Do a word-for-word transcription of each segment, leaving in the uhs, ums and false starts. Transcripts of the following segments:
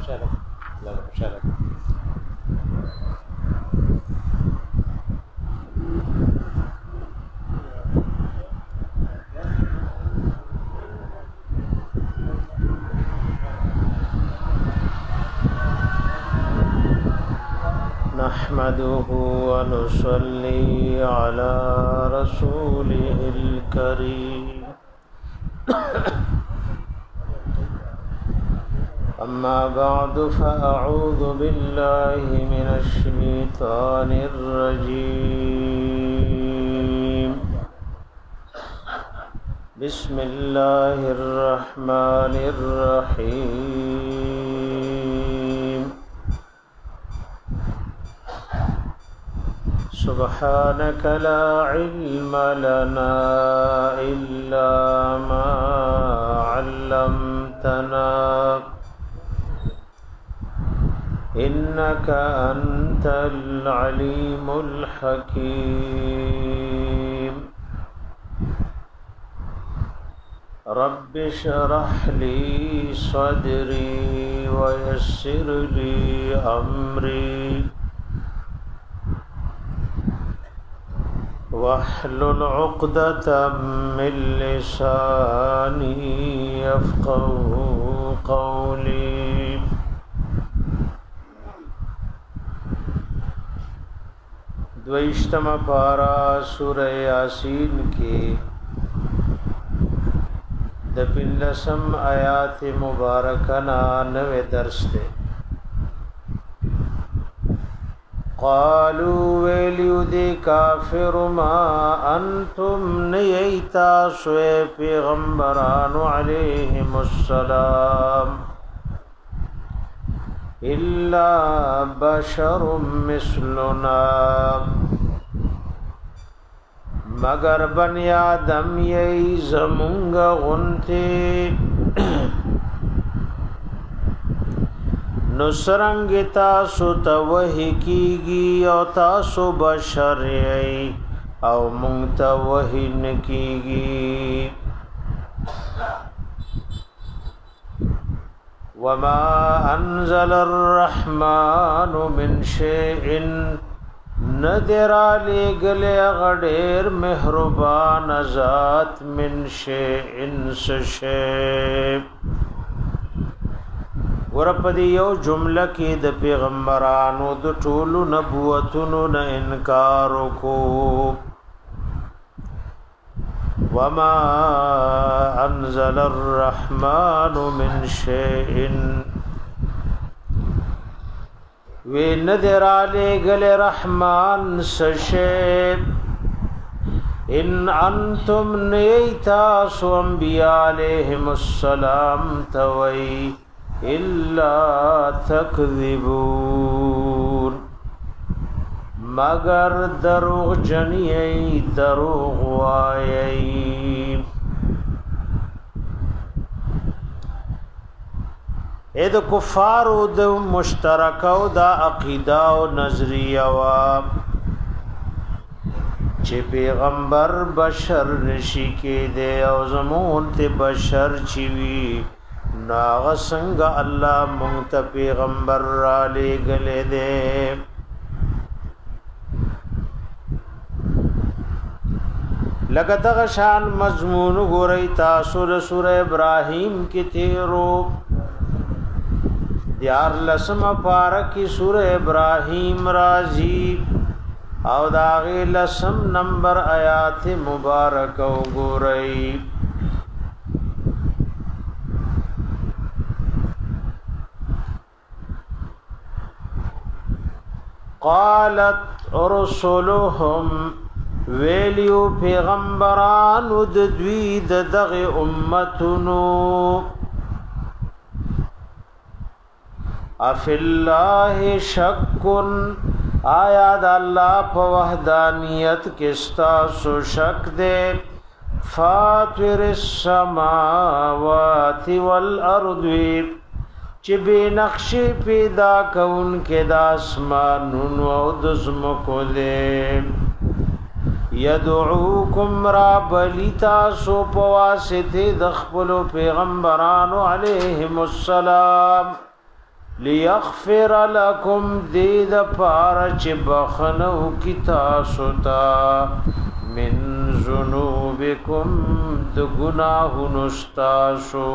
خوشاله الله خوشاله نحمده ونصلي على رسوله الكريم أما بعد فأعوذ بالله من الشيطان الرجيم بسم الله الرحمن الرحيم سبحانك لا علم لنا إلا ما علمتنا إنك أنت العليم الحكيم رب اشرح لي صدري ويسر لي أمري واحلل عقدة من لساني يفقهوا قولي دویشتم پارا سورہ یاسین کی د پنلسم آیات مبارکنا نوے درس دے قالوا ویلیو دی کافر ما انتم نیتا سوے پیغمبران علیہم السلام إلا بشر مثلنا مگر بنی آدم یی زمونگ غنتی نسرنگ تاسو توحی کیگی او تاسو بشر یی او مونگ توحی نکیگی وما انزل الرحمن من شيء ندر علی گلے غدیر مہربان ذات من شيء سشے ورپدی یو جملہ کی د پیغمبرانو د ټولو نبوتونو نه انکار کو وما انزل الرحمن من شيء وی ندر علی گل رحمان سشے ان انتم نیتا سو انبیاء علیہم السلام توئی الا تکذبون مگر دروغ جنیئی دروغ وایئی اید کفارو د مشترکو دا عقیده و نظریه و چه پیغمبر بشر نشی که دے او زمون تی بشر چیوی ناغ سنگ اللہ منگتا پیغمبر را لے گلے دے لگا دغه شان مضمون غوری تاسو سورہ ابراہیم کی تیرو دیار لسم پارکی سورہ ابراہیم رازی او داغی لسم نمبر آیات مبارک غوری قالت رسولهم ویلیو پیغمبرانو د دوی د دغه امتونو اف الله شک آیا د الله په وحدانیت کې ستاسو شک دے فاطر السماوات والارض چې به نقش پیدا کون کې د اسمانونو او د زمکو دے یدعوکم را بلیتا سو پواسطه د خپل پیغمبرانو علیهم السلام لیغفر لکم دید پارچ بخنو کی تاسو تا من ذنوبکم د گناهونو ستاسو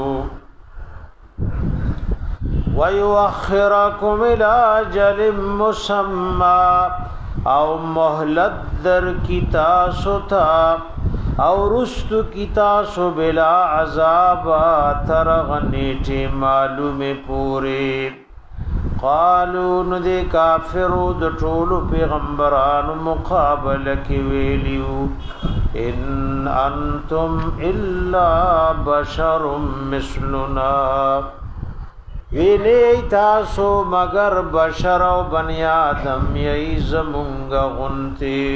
ویؤخرکم الی اجل مسمی او مهلت در کی تاسو تا او رستو کی تاسو بلا عذاب ترغنیٹی معلوم پوری قالو ندی کافرو د ټولو پیغمبرانو مقابله کی ویلیو ان انتم الا بشر مثلنا ویلی تاسو مگر بشر او بنی آدم یی زمونږ غنتی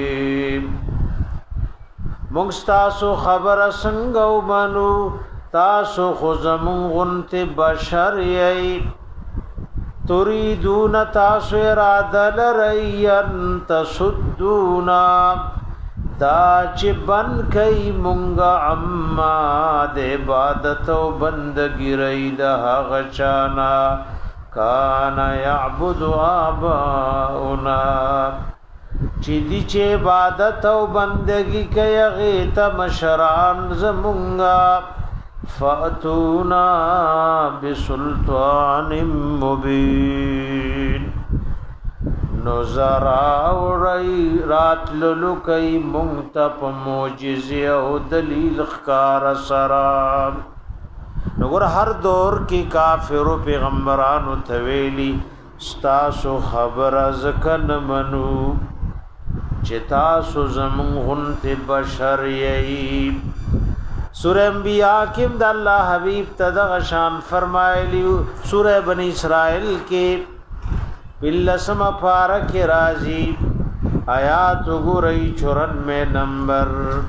مونږ تاسو خبر څنګه ومنو تاسو خو زمونږ غنتی بشر یی تريدون تاسو اراده لرئ ان تصدونا دا چې بن کئ مونږه عما د عبادت او بندګی رئ د هغه چانا کان یعبد آباؤنا چې دي چې عبادت او بندګی کوي غیت مشران زمونږه فاتونا بسلطان مبین نظرا وری رات للو کئی منتپ موجزی او دلیل خکار سرام نگر ہر دور کی کافر و پیغمبرانو تویلی ستاسو خبر ازکن منو چتاسو زمون غنت بشر یئی سورہ انبیاء کم دا اللہ حبیب تدغ شان فرمائلی سورہ بنی اسرائیل کے بلسم پارک رازی آیات گرئی چورن میں نمبر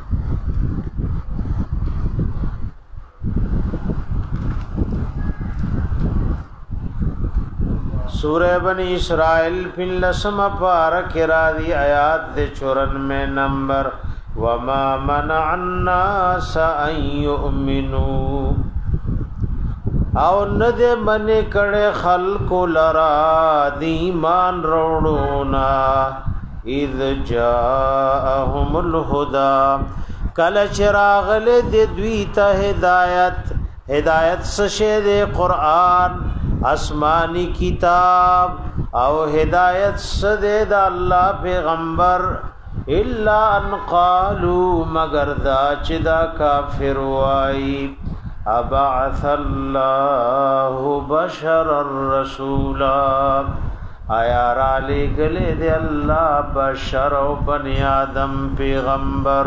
سورہ بنی اسرائیل بلسم پارک رازی آیات دے چورن میں نمبر وما منع الناس ان يؤمنوا او ندے منع کڑے خلق لرا دیمان روڑونا اذ جاءهم الہدا کل چراغل دے دویتا ہدایت ہدایت سشے دے قرآن آسمانی کتاب او ہدایت سدے دا اللہ پیغمبر الا ان قالوا مگر دا چدا کافر وائی ابعث اللہ بشر الرسول آیا را لے گلے دے اللہ بشر و بنی آدم پیغمبر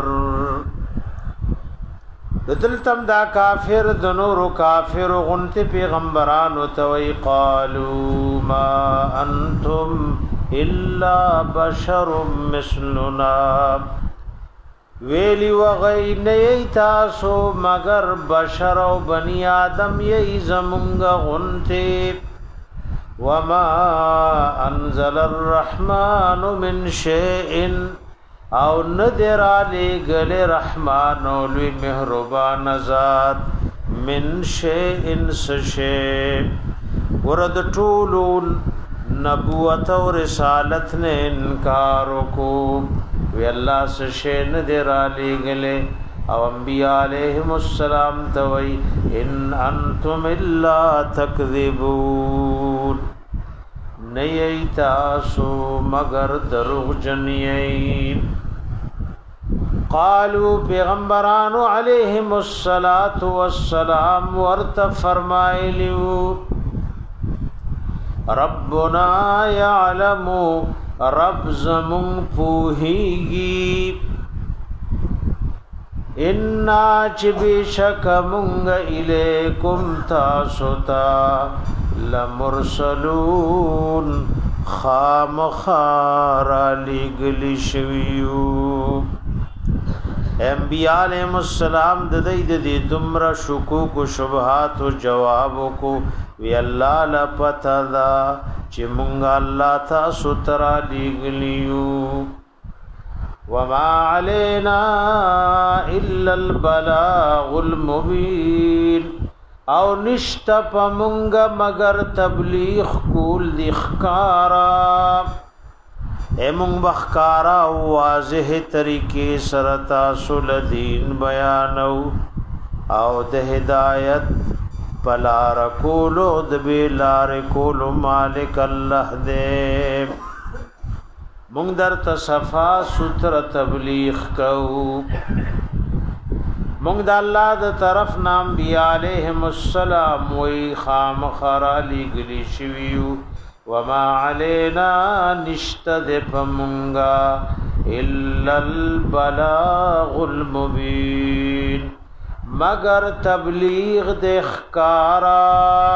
دلتم دا کافر دنور کافر غنت پیغمبران توئی قالوا ما انتم الا بشر مثلنا ویلی وغی نئی تاسو مگر بشر و بنی آدم یئی زمونگ غنتے وما انزل الرحمن من شیئن او ندر علی گل رحمان اولوی مہربان ذات من شیئن سشیئ ورد طولون نبوت و رسالت نے انکارو کو وی اللہ سے شین دیر آلی گلے او انبیاء علیہم السلام توئی ان انتم اللہ تکذبون نئی تاسو مگر دروغ جنیئی قالو پیغمبرانو علیہم السلام ورت فرمائلیو ربنا یعلم رب زمون پوہیگی انا چبی شک منگ الیکم تاسوتا لمرسلون خام خارا لگلی شویو انبیاء علیہ السلام ددی ددی دمرا شکوک و شبہات و جوابو کو وی اللہ لپتا دا چی منگا اللہ تا سترا لگلیو وما علینا الا البلاغ المبین او نشتا پمونگا مگر تبلیغ کول دی خکارا اے مونگ بخکارا واضح طریقے سرطا سلدین بیانو او د ہدایت پلار کولو د بیلار کولو مالک اللہ دے مونگ در تصفا ستر تبلیغ کو مونگ دا اللہ دا طرف نام بیا علیہم السلام وی خام خرالی گلی شویو وما علینا نشتد پمونگا الا البلاغ المبین مگر تبلیغ دخکارا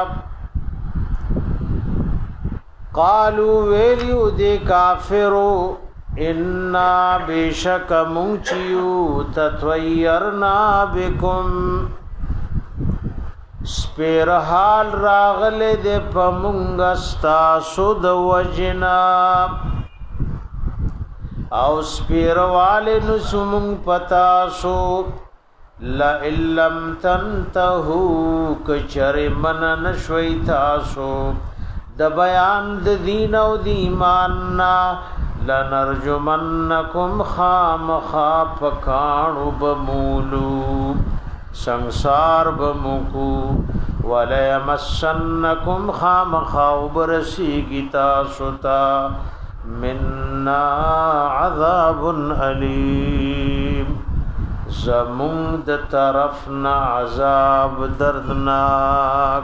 قالو ویلیو دے کافرو انا بیشک منچیو تطویرنا بکم سپیرحال راغل دے پمونگستا سود وجنا او سپیروال نسمونگ پتاسو لئن لم تنتهو کچر من نشوی تاسو د بیان د دین او د ایمان نا لنرجمنکم خام خاپ کانو بمولو سنسار بمکو ولیمسنکم خام خاوب رسیگی تاسوتا مننا عذاب علیم زمون د طرفنا عذاب دردناک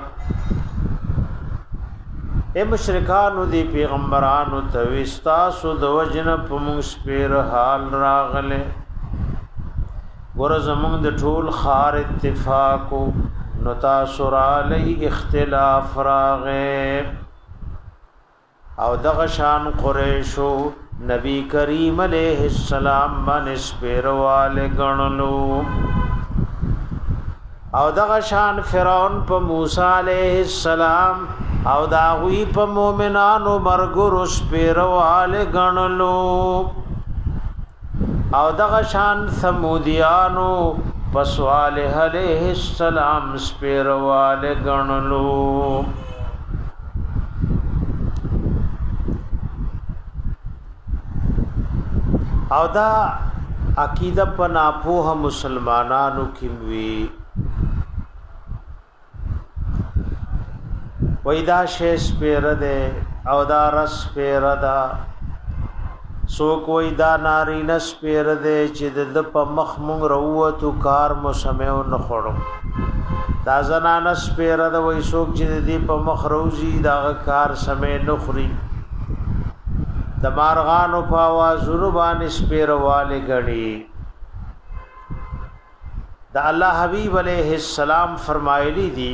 اے مشرکانو دی پیغمبرانو توستاسو د وجن پمون سپیر حال راغله ګور زمون د ټول خار اتفاقو نو تاسو را علی اختلاف راغه او دغه شان قریشو نبی کریم علیہ السلام باندې سپیروال غنلو او دغه شان فرعون په موسی علیہ السلام او داوی په مومنانو مرګرو سپیروال غنلو او دغه شان ثمودیانو په صالح علیہ السلام سپیروال غنلو او دا عقیده په ناپوه مسلمانانو کې وی وېدا شیس پیر ده او دا رس پیر ده سو کوئی دا ناری نس پیر ده چې د په مخ مونږ وروتو کار مو سمو نه خړو دا زنانس پیر ده وې سوک چې د په مخ روزي دا کار سمې نه خوري د مارغانو په आवाजونو باندې سپیرواله غړي د الله حبیب علیہ السلام فرمایلی دي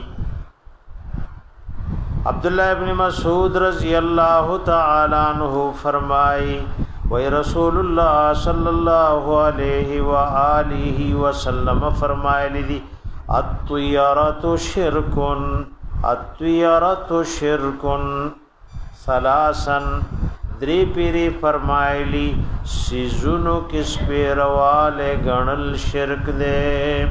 عبد الله ابن مسعود رضی اللہ تعالی عنہ فرمای و رسول اللہ صلی اللہ علیہ وآلہ وسلم فرمایلی دي الطیرۃ شرک الطیرۃ شرک ثلاثا دری پیری فرمایلی سیزونو کس پیروالے گنل شرک دے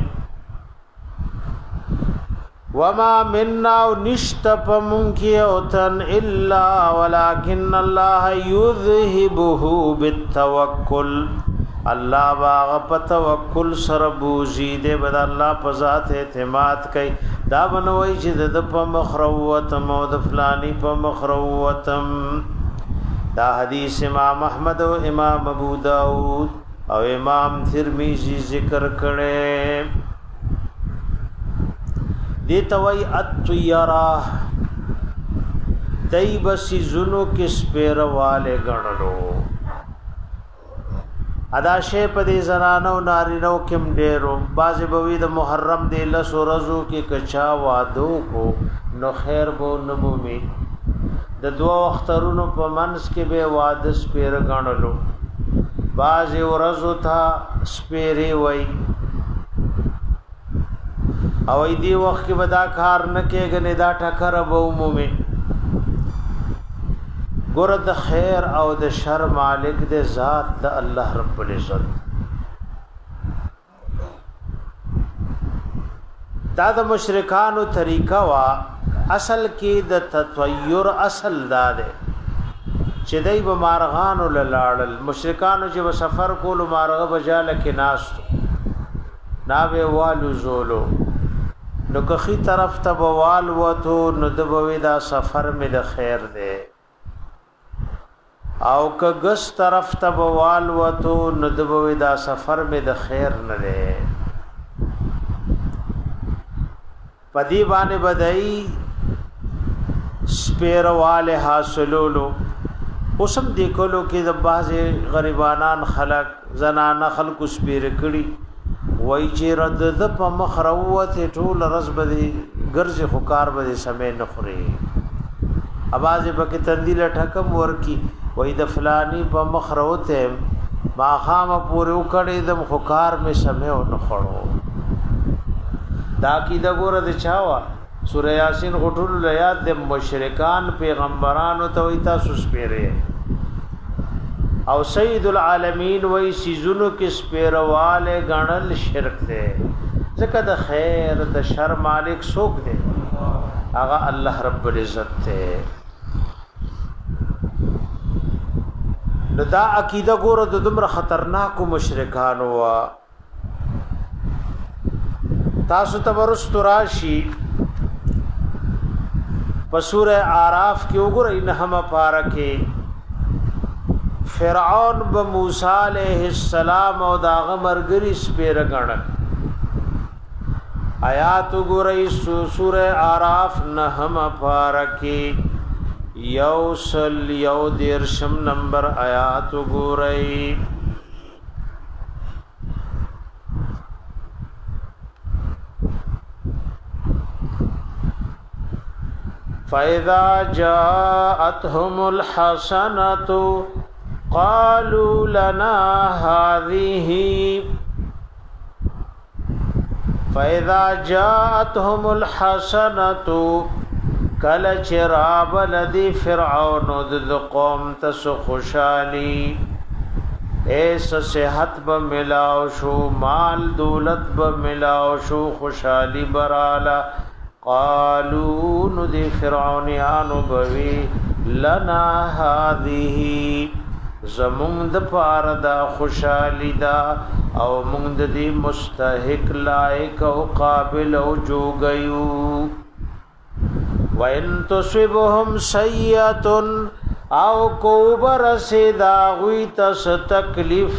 وما مننا نشتپ منکیوتن الا ولكن الله يذهبه بالتوکل اللہ باغ په توکل سره بوزي دے بد الله په ذات اعتماد کوي دا بنوي چې د په مخروتم او د فلانی په مخروتم دا حدیث امام احمد و امام ابو داود او امام ترمذی ذکر کړي دی توي اتیرا دای بسی زونو کې سپیرواله غړلو ادا شه په دې زنانو نارینو کې ډېرو باز بوی د محرم د لس ورځو کې کچا وادو کو نو خیر بو نمومي د دوه وخترونو په منس کې به واده سپیر غړلو باز ورځو تھا سپیری وای او دې وخت کې ودا کار نه کېګنه دا ټکر به عمومي ګور د خیر او د شر مالک د ذات د الله رب العزت دا د مشرکانو طریقه وا اصل کې د تطیر اصل دا ده چې دای به مارغان وللاړل مشرکانو چې سفر کول مارغه بجاله کې ناست ناوه والو زولو نو کخی طرف ته بوال وته نو د بوي دا سفر می د خیر ده او کګس طرف ته بوال وته نو د بوي دا سفر می د خیر نه ده پدی باندې بدای سپیرواله حاصلولو اوسم دیکلو کې د بازي غریبانان خلق زنانه خلق سپیر کړي وای چې رد د په مخ روته ټول رز بدی ګرځي خکار بدی سمې نخري اواز به کې تندیل ټکم ورکی وای د فلانی په مخ روته ما خام پورې وکړې د خکار می سمې نخړو دا کی د ګور د چاوا سورہ یاسین غټول لیات د مشرکان پیغمبرانو ته وای تاسو سپیره او سید العالمین وای سيزونو کې سپیرواله غنل شرک ده ځکه د خیر د شر مالک څوک دی هغه الله رب العزت ته دا عقیده ګور د دمر خطرناک مشرکان وا تاسو تبرست راشی پسور اعراف کې وګورئ نه هم پارکه فرعون ب موسی علیہ السلام او داغه مرګری سپیر غړل آیات وګورئ سور اعراف نه هم پارکه یوسل یو دیرشم نمبر آیات وګورئ فَإِذَا جَاءَتْهُمُ الْحَسَنَةُ قَالُوا لَنَا هَذِهِ فَإِذَا جَاءَتْهُمُ الْحَسَنَةُ کَلَ چراب لدی فرعون د قوم تس خوشالی ایس صحت ب ملاو شو مال دولت ب ملاو شو خوشالی برالا قالوا ند فرعونانو بوي لنا هذه زمون د پار دا خوشالي دا او مونږ د دې مستحق لایق او قابل او جوګیو وان تصبهم سیئه او کوبر سدا وی تس تکلیف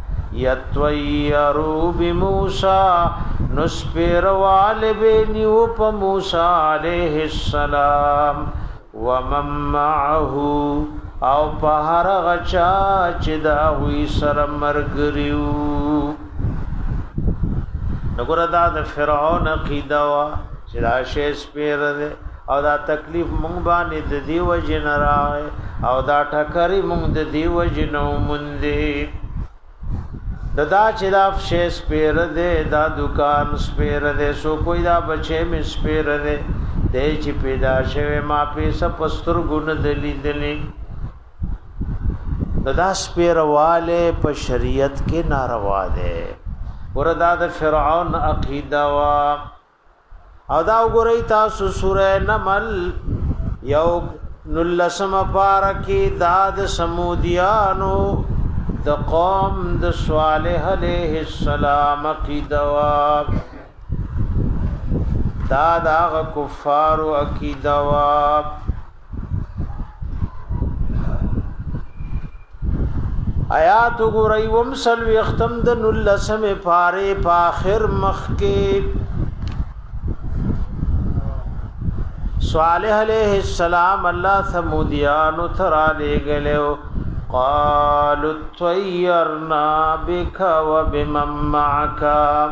یتویرو بموسی نسپیر والبینیو پا موسیٰ علیہ السلام ومن معہو او پا ہر غچا چداوی سر مرگریو نگو دا دا فرعون عقیدہ وا چدا شیس پیر دے او دا تکلیف مونگ بانی دا دی وجن رائے او دا ٹکری مونگ دا دی وجنو مندی دا چې دا فشې سپیر دے دا دکان سپیر دے سو کوئی دا بچے میں سپیر دے دے چې پیدا شوه ما پیسه پستر ګون دلی دلی دا سپیر والے په شریعت کې ناروا ده وردا د فرعون عقیده وا او دا وګورئ تاسو سورہ نمل یو نلسم پارکی داد سمودیانو د قوم د صالح علیہ السلام عقیده وا دا دا کفار عقیده وا آیات وګورئ ومسل یختم د نلسم پاره په اخر مخ کې صالح علیہ السلام الله ثمودیانو ترا لګلو قالوا طيرنا بك وبمن معك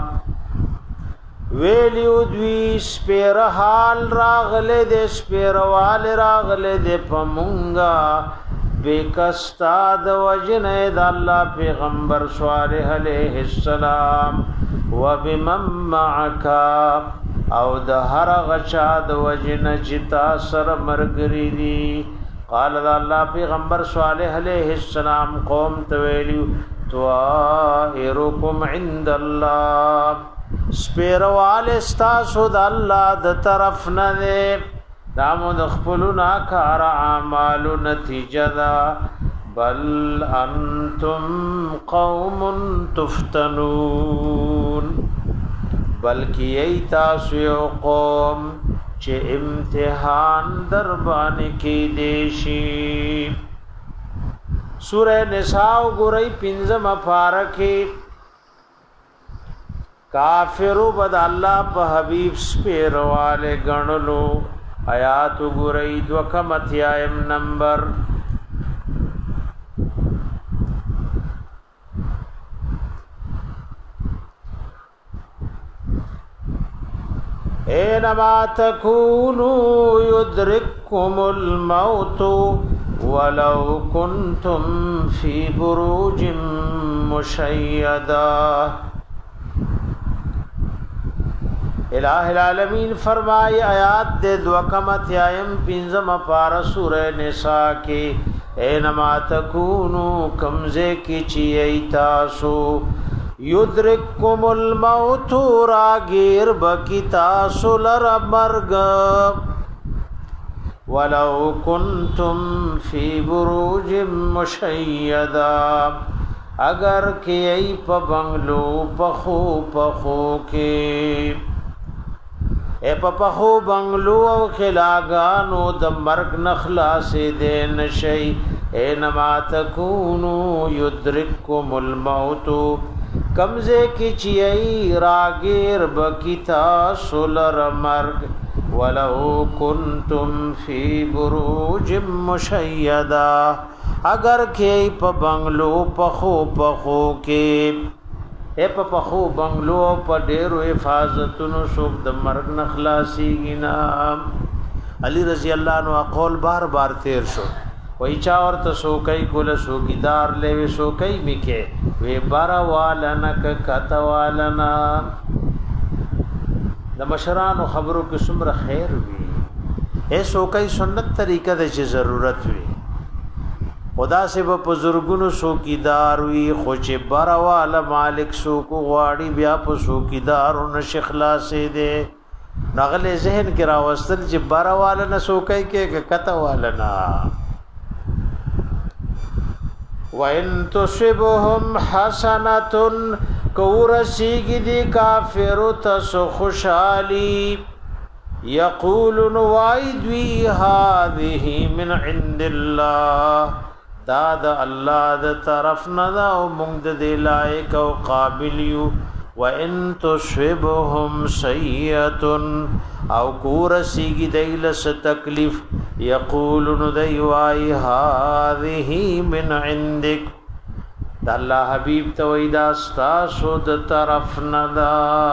ویلیو دوی سپیر حال راغله د سپیروال راغله د پمونگا بیکستا د وجنه د الله پیغمبر صالح علیہ السلام وبمن معك او د هر غچا د وجنه چتا سر مرګری دی قال الله پیغمبر صالح علیہ السلام قوم تویلیو طائرکم عند الله سپیروال استاسو د الله د طرف نه ده دا مدخلنا کار اعمال نتیجه ده بل انتم قوم تفتنون بلکی ای تاسو یو قوم چې امتحان در باندې کې دیشي سورہ نساء ګورئ پنځم پارکه کافرو بد الله په حبیب سپیرواله غنلو آیات ګورئ دوکم اتیایم نمبر اینما تکونوا یدرککم الموت ولو کنتم فی بروج مشیدہ الہ العالمین فرمائی آیات دے دوکمت یایم پینزم پارا سورہ نساء کے اینما تکونو کمزے کی چیئی تاسو یدرککم الموت راگیر بکی تاسو لر مرگ ولو کنتم فی بروج مشیدہ اگر کی ای پا بنگلو پخو پخو کے اے پپخو بنگلو او خلاگانو د مرگ نخلاص دین شی اینما تکونو یدرککم الموت کمزے کی چیئی راگیر بکتا سلر مرگ ولو کنتم فی بروج مشیدہ اگر کی پا بنگلو پخو پخو کے اے پا پخو بنگلو پا ډیرو حفاظتونو سوک د مرگ نخلاصی گینا علی رضی اللہ عنہ قول بار بار تیر شو وی چاور تا سوکی کل سوکیدار لیوی سوکی مکے وی بارا والنا کتا والنا د مشرانو خبرو کی سمر خیر وی اے سوکی سنت طریقہ دے چی ضرورت وی خدا سے با پزرگونو سوکیدار وی خوچ براوالا مالک سوکو غواړي بیا په سوکیدارو نشخلا سے دے نغل ذہن کی راوستل چې براوالا نه سوکای کې کته والا نا وَإِن تُصِبْهُمْ حَسَنَةٌ كَوْرَسِيگِ دی کافر تسو خوشحالی یقولن وائدوی هذه من عند الله دا دا اللہ دا طرف ندا او مونگ دا دی لائک او قابل یو وَإِن تُصِبْهُمْ سَيِّئَةٌ او کورسیگی دیلس تکلیف یقولن دیوائی هَذِهِ مِنْ عِنْدِكَ دا اللہ حبیب تویدہ ستاسو دا طرف ندا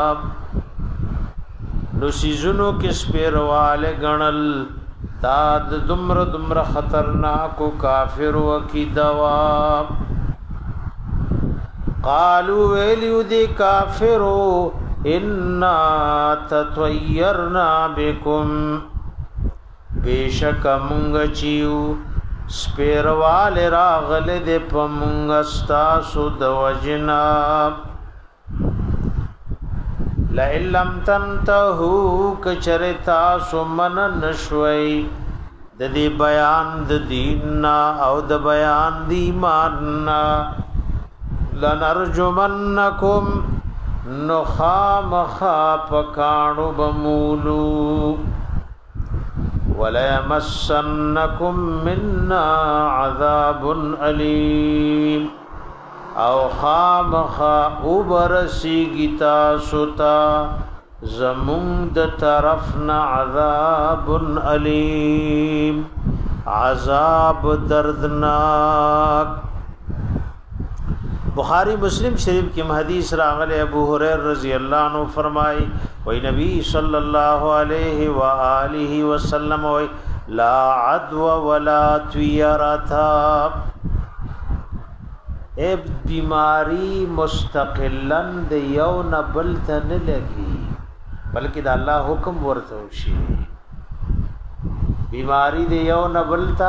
نسیزنو کس پیروال گنل داد دمر دمر خطرناکو کافر وکی دوا قالو ویلیو دی کافرو انا تطویرنا بکم بیشک منگ چیو سپیروال راغل دی پا منگ استاسو دوجنا لئن لم تنتهو کچرتا سمن نشوي د دې بیان د دیننا او د بیان د ایماننا لنرجمنکم نخامخا پکانو بمولو وليمسنکم منا عذاب علیم او خامخا اوبرسی گیتا ستا زمون د طرفنا عذاب علیم عذاب دردناک بخاری مسلم شریف کی حدیث راغل ابو ہریر رضی اللہ عنہ فرمائی وی نبی صلی اللہ علیہ وآلہ وسلم وی لا عدو ولا طیرتا اے بیماری مستقلن د یو نه بل ته نه لګي بلکې د الله حکم ورته وشي بیماری د یو نه بل ته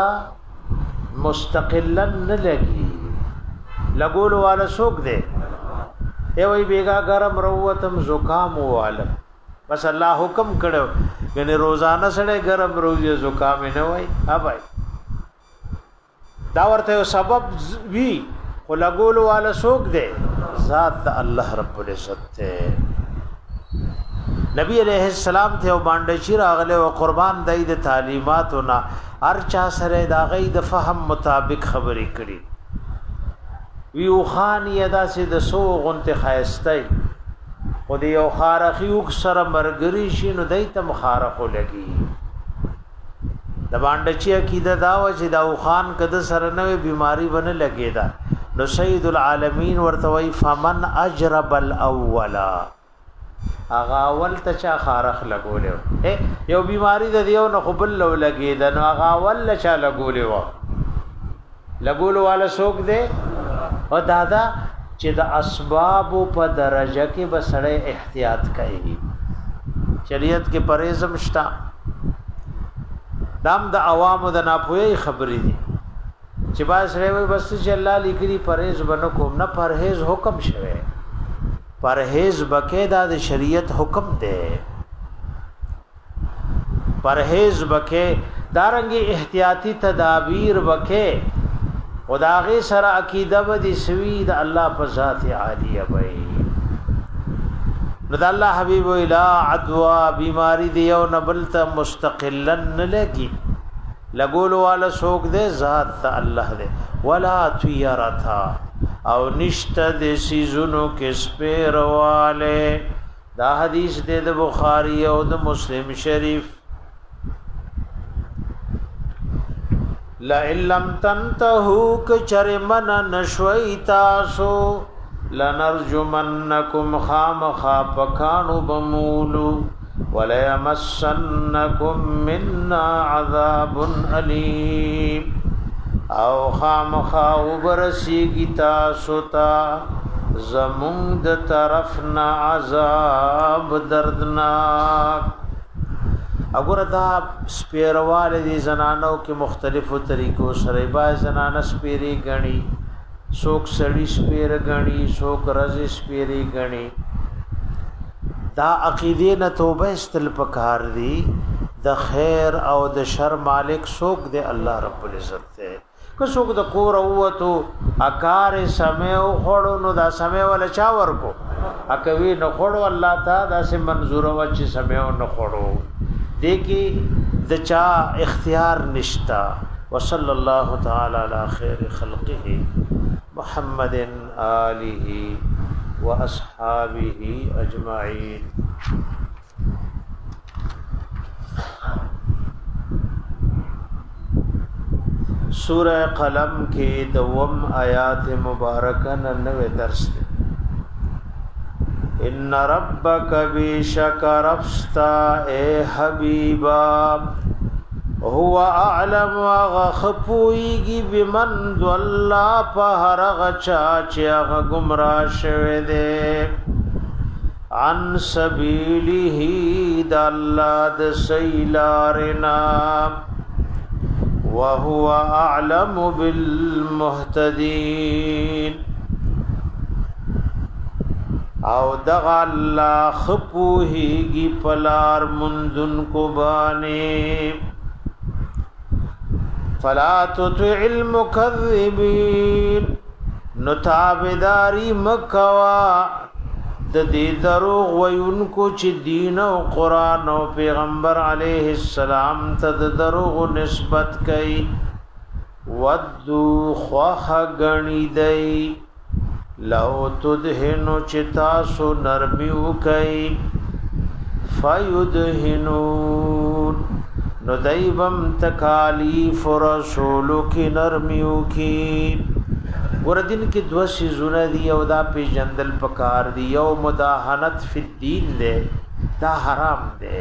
مستقلن نه لګي لګول والا څوک دی ای وای بیگا ګرم روتم زکام والم بس الله حکم کړو یعنی روزانه سره ګرم روزي زکام نه وای ابای دا ورته سبب وی خو لګول والا سوق دی ذات الله رب العزت ته نبی علیہ السلام ته باندې چې راغله او قربان دای د تعلیماتونه هر چا سره دا غي د فهم مطابق خبرې کړي وی او خان یدا سي د سو غنته خایستای خو دی او خارخیو سره مرګري شي نو دای ته مخارخو لګي د باندې چې عقیده دا و چې دا او خان کده سره نوې بیماری ونه لګیدا نو سید العالمین ورته وی فمن اجرب الاولا اغا اول ته چا خارخ لګولیو یو بیماری د دیو نه قبل لو لګید نو اغا اول چا لګولیو لګول والا سوق دے او دادا چې د اسباب په درجه کې بسړې احتیاط کوي شریعت کې پرهیزم شتا دام د عوامو د ناپوهي خبرې دي چې باز سره بس چې الله لیکلي پرهیز بنو کوم نه پرهیز حکم شوه پرهیز بقیدا د شریعت حکم دے پرهیز بکے دارنگی احتیاطی تدابیر بکے خداغی سره عقیده بدی سوی د الله په ذات عالیه وای نو د الله حبیب الا عدوا بیماری دی او نبلت مستقلا لکی لګول والا سوک دے ذات الله دے ولا طیرتا او نشته د سیزونو کې سپیرواله دا حدیث د بخاری او د مسلم شریف لا لم تنتهوا کچرمن نشوي تاسو لنرجمنکم خام خاپکانو بمولو ولا يمسنکم منا عذاب الیم او خامخا وبرسیگی تاسو تا زمون د طرفنا عذاب دردناک اگر دا سپیروال دی زنانو کې مختلفو طریقو سره با زنانه سپیری غنی سوک سړی سپیر غنی سوک رز سپیری غنی دا عقیده نه توبه استل پکار دی د خیر او د شر مالک سوک دی الله رب العزت ته که څوک د کور اوتو اکار سمو خړو نو دا سمو ولا چا ورکو اکوي نو خړو الله تا دا سه منظور و چې سمو نو خړو دیکي د چا اختیار نشتا وصلی الله تعالی علی خیر خلقه محمد آله واصحابه اجمعین سورہ قلم کے دوم آیات مبارکہ ننوے درس دے ان ربک بیشک ربستا اے حبیبا هو اعلم وغخپویگی بمن دو اللہ پہرغ چاچی اغ گمراہ شوے دے عن سبیلی دا اللہ دا سیلارنا وهو اعلم بالمهتدين او دغ الله خپوهیږي پلار مندن کو باندې فلا تطع المكذبين نتابداري مکوا د دې دروغ وینکو چې دین او قران او پیغمبر علیه السلام ته د دروغ نسبت کوي ودو خوخ غنی دی لو تدهنو چتا سو نرمیو کوي فیدهنون نو دایبم تکالیف رسولو کی نرمیو کی وردن کې دو سيزونه دي او دا په جندل پکار دي یو مداهنت فی الدین ده دا حرام ده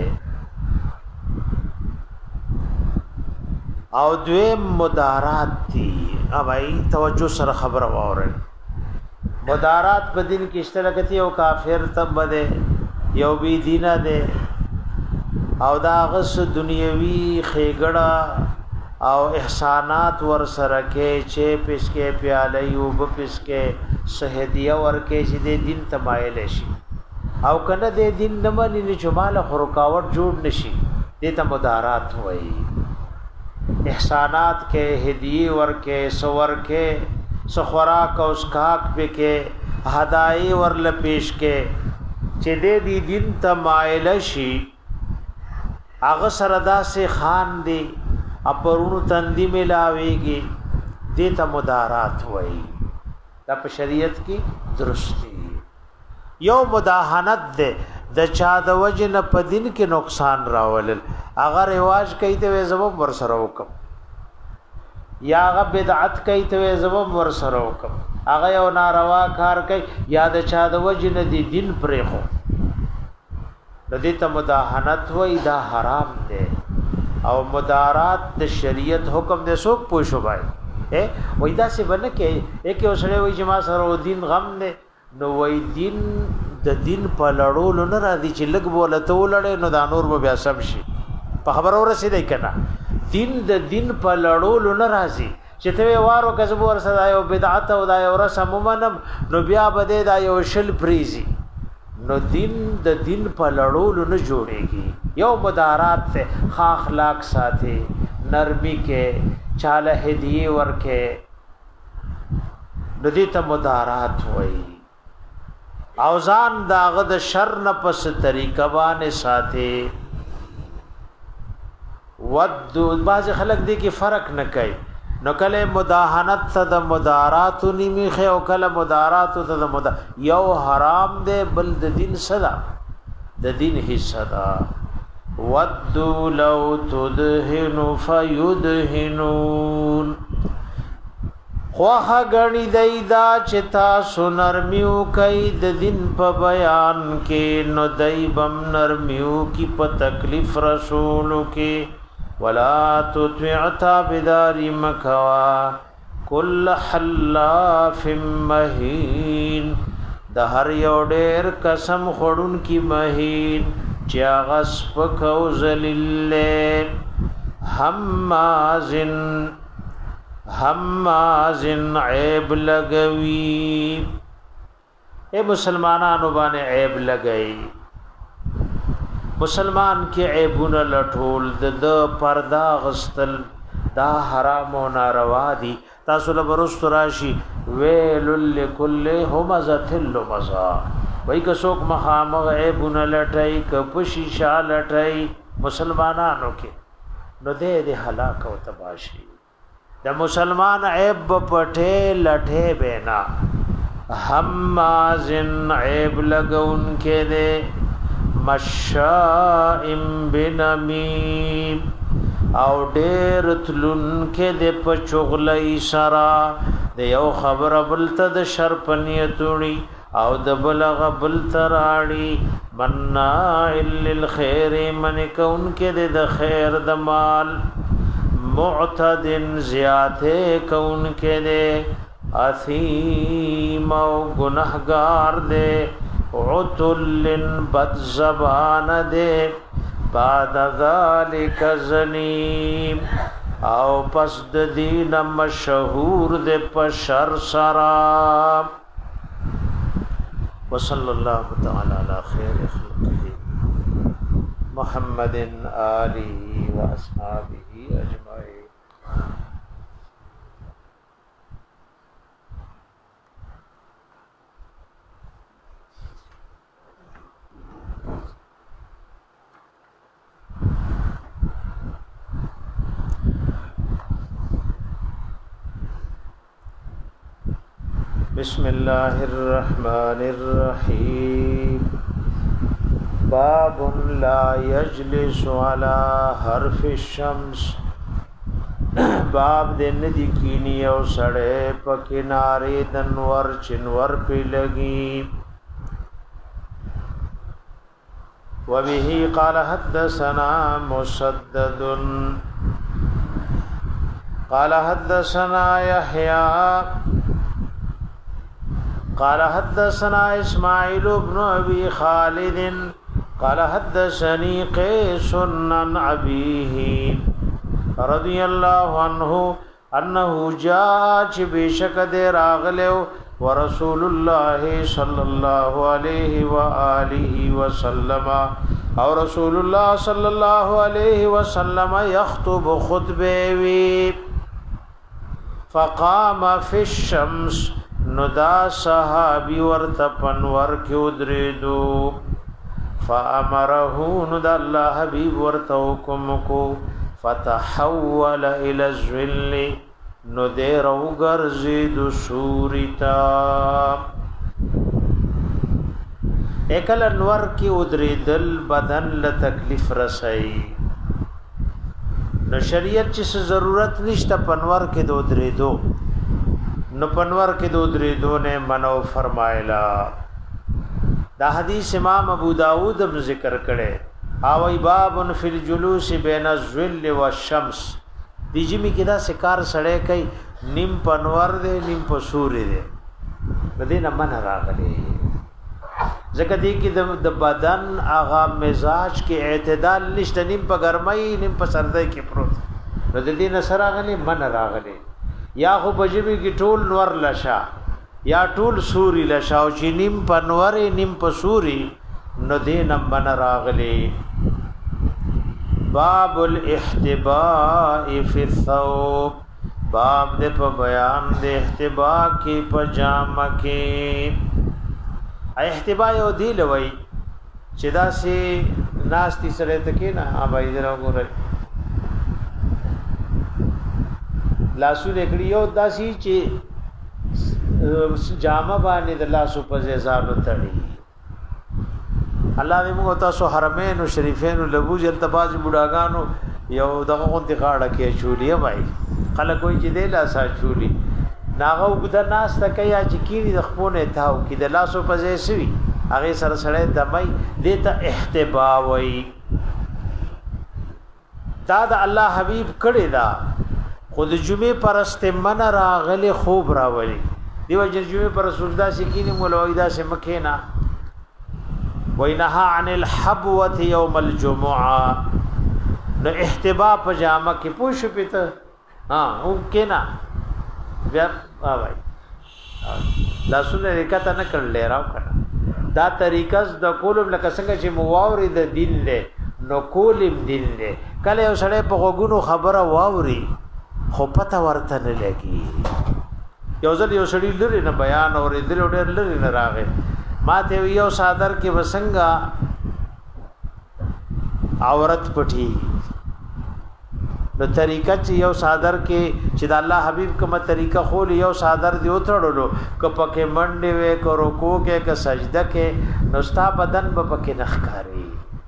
او دوی مدارات دي اوای توجه سره خبر واورل مدارات په دین کې اشتراکتی او کافر تب ده یو بی دینه ده او دا غس دنیوي خېګړه او احسانات ور سره کې چې پسکه پیاله یو ب پسکه سهدیه ور کې چې د دین تمایل شي او کنه د دین نه مني نه چماله خرکاوټ جوړ نشي د ته مدارات وایي احسانات کې هدیه ور کې سور کې سخوراک او اسکاک به کې هدايا ورل پیش کې چې د دې دین تمایل شي هغه سردا سے خان دی اپرونو تندی ملاويږي دې ته مدارات وایي دا په شریعت کې درستی یو مداهنت ده د چا د وجنه په دین کې نقصان راولل هغه رواج کوي ته زبم ور سره وکم یا هغه بدعت کوي ته زبم ور سره وکم هغه یو ناروا کار کوي یا د چا د وجنه دی دین پرې خو د دې ته مداهنت وای دا حرام ده او مدارات د شریعت حکم د سوق پوښو بای اے وای دا څه بنه کې یک اوسړې وای چې ما سره دین غم نه نو وای دین د دین په لړول نه راځي چې لګ بوله ته ولړې نو دا نور به بیا سم شي په خبر اور رسیدای کنه دین د دین په لړول نه راځي چې ته وارو کسب ور سره یو بدعت او دا یو رسم منم نو بیا بده دا یو شل پریزي نو دین د دین په لړول نه جوړيږي یو مدارات ته خا اخلاق ساتي نرمي کې چاله هدیه ورکه د دې ته مدارات وایي او ځان داغه د شر نه پس طریقه باندې ساتي ود بعض خلک دي کې فرق نه کوي نو کله مداهنت ته د مدارات نیمه خو او کله مدارات ته د مد یو حرام دی بل د دین صدا د دین حصہ دا ود لو تدهن فیدهنون خواه غنی دیدا چتا سنرمیو کئی د دین په بیان کې نو دیبم نرمیو کی په تکلیف رسولو کې ولا تطع تابداری مکوا کل حلاف مهین د هر یو ډیر قسم خورون کی مهین چا غس پکو ذلیل همازن همازن عیب لګوي اے مسلمانانو باندې عیب لګئی مسلمان کې عیبونه لټول د پردا غستل دا حرام او ناروا دي تاسو له ورست راشي ویل لکل همزه لمزا وای که څوک مخامغ عیبونه لټای ک پشي شا لټای مسلمانانو کې نو دې دې هلاک او تباشي د مسلمان عیب پټه لټه بینا همازن عیب لګون کې دې مشائم بنمیم او ډېر تلون کې د پچغلې سرا د یو خبر بلته د شر پنیتونی او د بلغ بل تراړي مناع للخير من کون کې د خیر د مال معتد زیاته کون کې د اثیم او گنہگار دے عتل بد زبان دے بعد ذالک زنیم او پس د دین مشهور دے پشر سرام وصلی اللہ تعالی علی خیر خلقه محمد آلہ و اصحابہ اجمعین بسم اللہ الرحمن الرحیم باب لا یجلس علی حرف الشمس باب دن دی کینی او سڑے پا کنارے دنور چنور پی لگی وبه قال حدثنا مسدد قال حدثنا يحيى قال حدثنا اسماعيل بن ابي خالد قال حدثني قيس عن ابيه رضی الله عنه انه جاء چې بشک دې راغلو ورسول الله صلی الله علیه و آله وسلم او رسول الله صلی الله علیه وسلم یخطب خطبه وی فقام فی الشمس ندا صحابی ورته پنور کې ودریدو فامره ند الله حبیب ورته حکم کو فتحول الى الظل نو دیر او گرزید سوریتا اکل انور کی ادریدل بدن لتکلیف رسائی نو شریعت چیس ضرورت نشتا پنور کی دو ادریدو نو پنور کی دو ادریدو نے منو فرمائلا دا حدیث امام ابو داود اب ذکر کرے آوی بابن فی الجلوس بین الظل والشمس دیجمی کدا سکار سړی کوي نیم پنور دے نیم پسوری دے بدین من راغلی زکه دی کی د بدن آغا مزاج کې اعتدال نشته نیم په ګرمۍ نیم په سردۍ کې پروت د دې نصر راغلی من راغلی یا خو بجمی کی ټول نور لشا یا ټول سوري لشا او چې نیم پنور نیم پسوری نو دین من راغلی باب الاحتباء فی الثوب باب دے پا بیان دے احتباء کی پجامہ کی احتباء یو دی لوئی چدا سی ناستی سرے تکی نا آبائی درہ گو رہی لاسو لیکڑی یو دا سی چی جامہ بانی دا لاسو پزیزانو تڑی الله دې موږ تاسو حرمین او شریفین او لبوج التباز بډاګانو یو دغه غونډه غاړه کې چولی وای خلک کوئی چې دې لا سا چولی ناغه وګدا ناس تکیا چې کینی د خپونه تاو کې د لاسو په ځای سوي هغه سره سره دمای دې ته احتبا وای دا د الله حبیب کړي دا خود جمعه پرست من راغلی خوب راولي دیو جمعه پر رسول الله سکینی مولویدا سے مکینا وینها عن الحبوه يوم الجمعه نو احتباء پجامه کې پوښ پته ها او کینا بیا وای لا سونه ریکته نه کړل راو کړه دا طریقه د کولم لکه څنګه چې مواوري د دین له نو کولم دین له کله یو سړی په غوګونو خبره واوري خو پته ورته نه لګي یو ځل یو سړی لري نه بیان اورې دل ډېر لري نه راغی ما ته یو صادر کې وسنګا عورت پټي نو طریقه چې یو صادر کې چې د الله حبيب کومه طریقه خول یو صادر دی وتړلو ک پکې منډه وې کو رکوع کې ک سجده کې نو ستا بدن به پکې نخکاری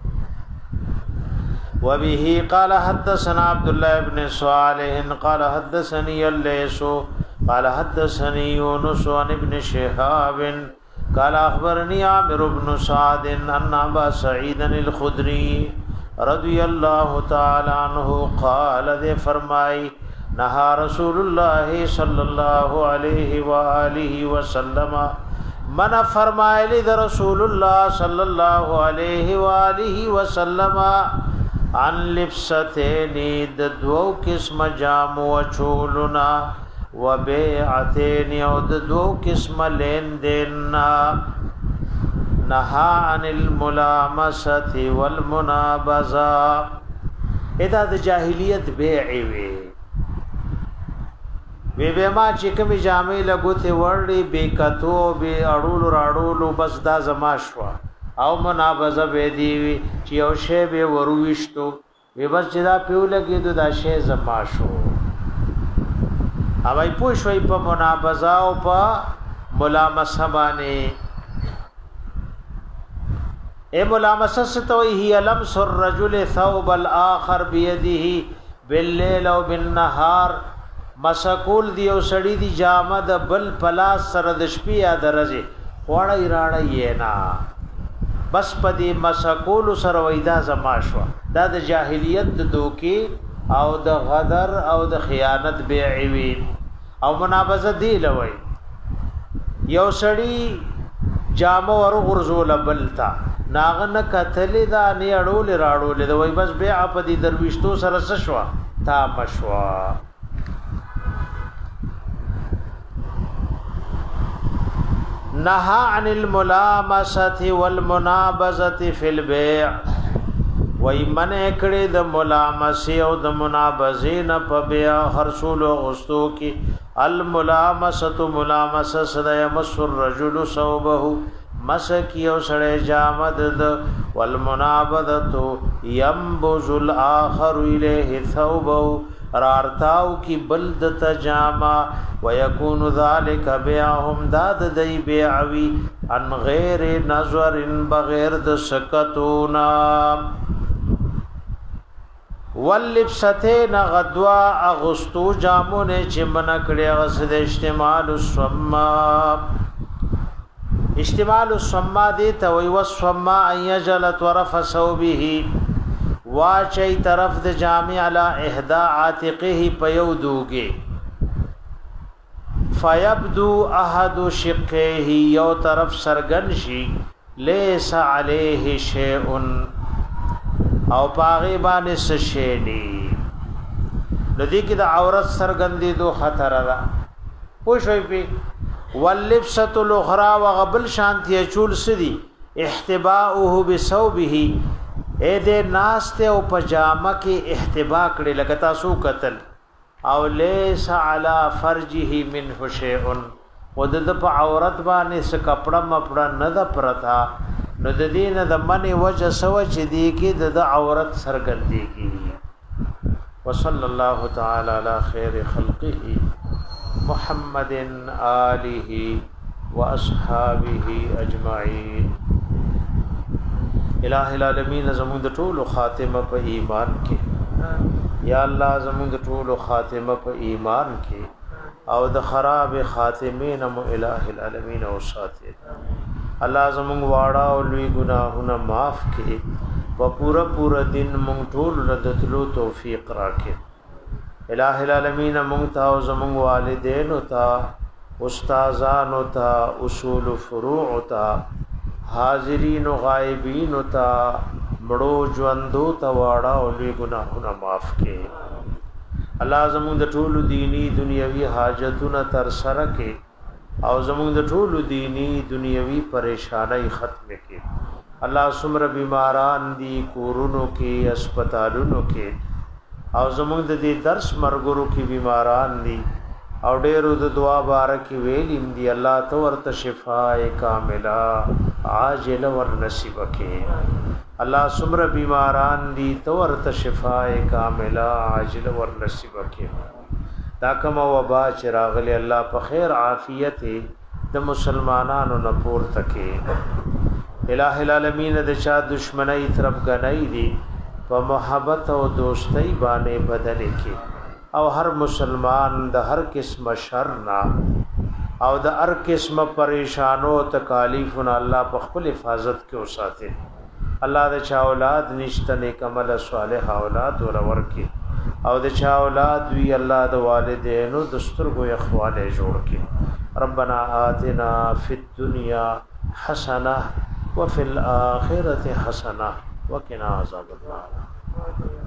وبه قال حدثنا عبد الله بن صالح قال حدثني الليث قال حدثني يونس عن ابن شهاب قال اخبرني عامر بن سعد ان ابا سعيد الخدري رضي الله تعالى عنه قال دے فرمائی نہا رسول الله صلی الله علیه واله وسلم من فرمائے لد رسول الله صلی الله علیه واله وسلم عن لبستين د دو قسم جام و چولنا و بیعتین او د دو قسم لین دینا نها عن الملامسه والمنابذه ادا د جاهلیت بیع وی وی به ما چې کوم جامې لګوته ورړي بیکتو به اړول راړول بس دا زما شو او منابذه به دی چې او شی به ورويشتو وی بس چې دا پیو لګیدو دا شی زما شو اوای پوښوي په منابذه او په ملامسه باندې اے ملامسه ستوي هي لمس الرجل ثوب الاخر بيده بالليل او بالنهار مسکول دی او سړی دی جامه د بل پلاس سره د شپې یا درځي وړای راړی نه بس پدی مسکول سره وېدا زما شو دا د جاهلیت د دوکي او د غدر او د خیانت بیعوی او منابذه دی لوي یو سړی جامه ور غرزول بلتا ناغه نه کتلې دا نه اړول راړول دا وای بس بیع په دې درويشتو سره شوا تا مشوا نهى عن الملامسه والمنابذه في البيع وای من کړي د ملامسه او د منابذه نه په بیا خرصول او غستو کې الملامسه ملامسه سره يمس الرجل ثوبه مسکی او سره جامد د والمنابذه ينبذ الاخر اليه ثوبه رارتاو کی بلد تجاما ويكون ذلك بيعهم داد دی بيعوي ان غیر نظر بغیر د سکتونا واللبستين غدوا اغستو جامون چې من کړي غسد اجتماع الصما اجتماع الصما دي ته وي والصما يجل طرف ثوبه واچي طرف د جامع على احدى عاتقه پيودوږي فيبدو احد شقه یو طرف سرګن شي ليس عليه شيء او پاغي باندې سشيني ندی کی د عورت سرګندې دو خطر را پوښوي په واللبسه الاخرى وغبل شانتی چول سدي احتباؤه بثوبه اے دې ناشته او پجامه کې احتبا کړي لکه تاسو قتل او ليس على فرجه منه شيء ودد په عورت باندې س کپڑا مپڑا نه د پرتا نو د دین د منی وجه سو چې دی کې د عورت سرګندې کی وصلی الله تعالی علی خیر خلقه محمد آله واصحابہ اجمعین الہ العالمین زمون د ټول خاتمه په ایمان کې یا الله زمون د ټول خاتمه په ایمان کې او د خراب خاتمین مو الہ العالمین او ساتي الله زمونږ واړه او لوی ګناهونه معاف کړي په پورا پورا دن مونږ ټول ردتلو توفیق راکړي الٰه العالمین مونږ ته او زمونږ والدین او ته استادان او ته اصول فروع او ته حاضرین او غایبین او ته مړو ژوندو ته واړه او لوی ګناهونه معاف کړي الله زمونږ د ټول دینی دنیوي حاجتونه تر سره کړي او زمونږ د ټولو دینی دنیوي پریشانای ختم کړي الله سمره بیماران دي کورونو کې هسپتالونو کې او زمونږ د دې درس مرګورو کې بیماران دي او ډېرو د دعا بارک ویلیم دي الله تو ورته شفای کامله عاجل ور نصیب کړي الله سمره بیماران دي تو ورته شفای کامله عاجل ور نصیب کړي دا کوم وبا چې راغلی الله په خیر عافیت د مسلمانانو نه پورته کې الٰه العالمین د چا دشمنی طرف غنۍ دي په محبت او دوستۍ باندې بدل کې او هر مسلمان د هر قسم شر نه او د هر قسم پریشانو تکالیفونه الله په خپل حفاظت کې وساتي الله د چا اولاد نشته نیک عمل صالح اولاد ور ورکي او د چا اولاد وی الله د والدینو دسترګو اخواله جوړ کړي ربنا آتنا فی الدنیا حسنه وفي الاخره حسنه وقنا عذاب النار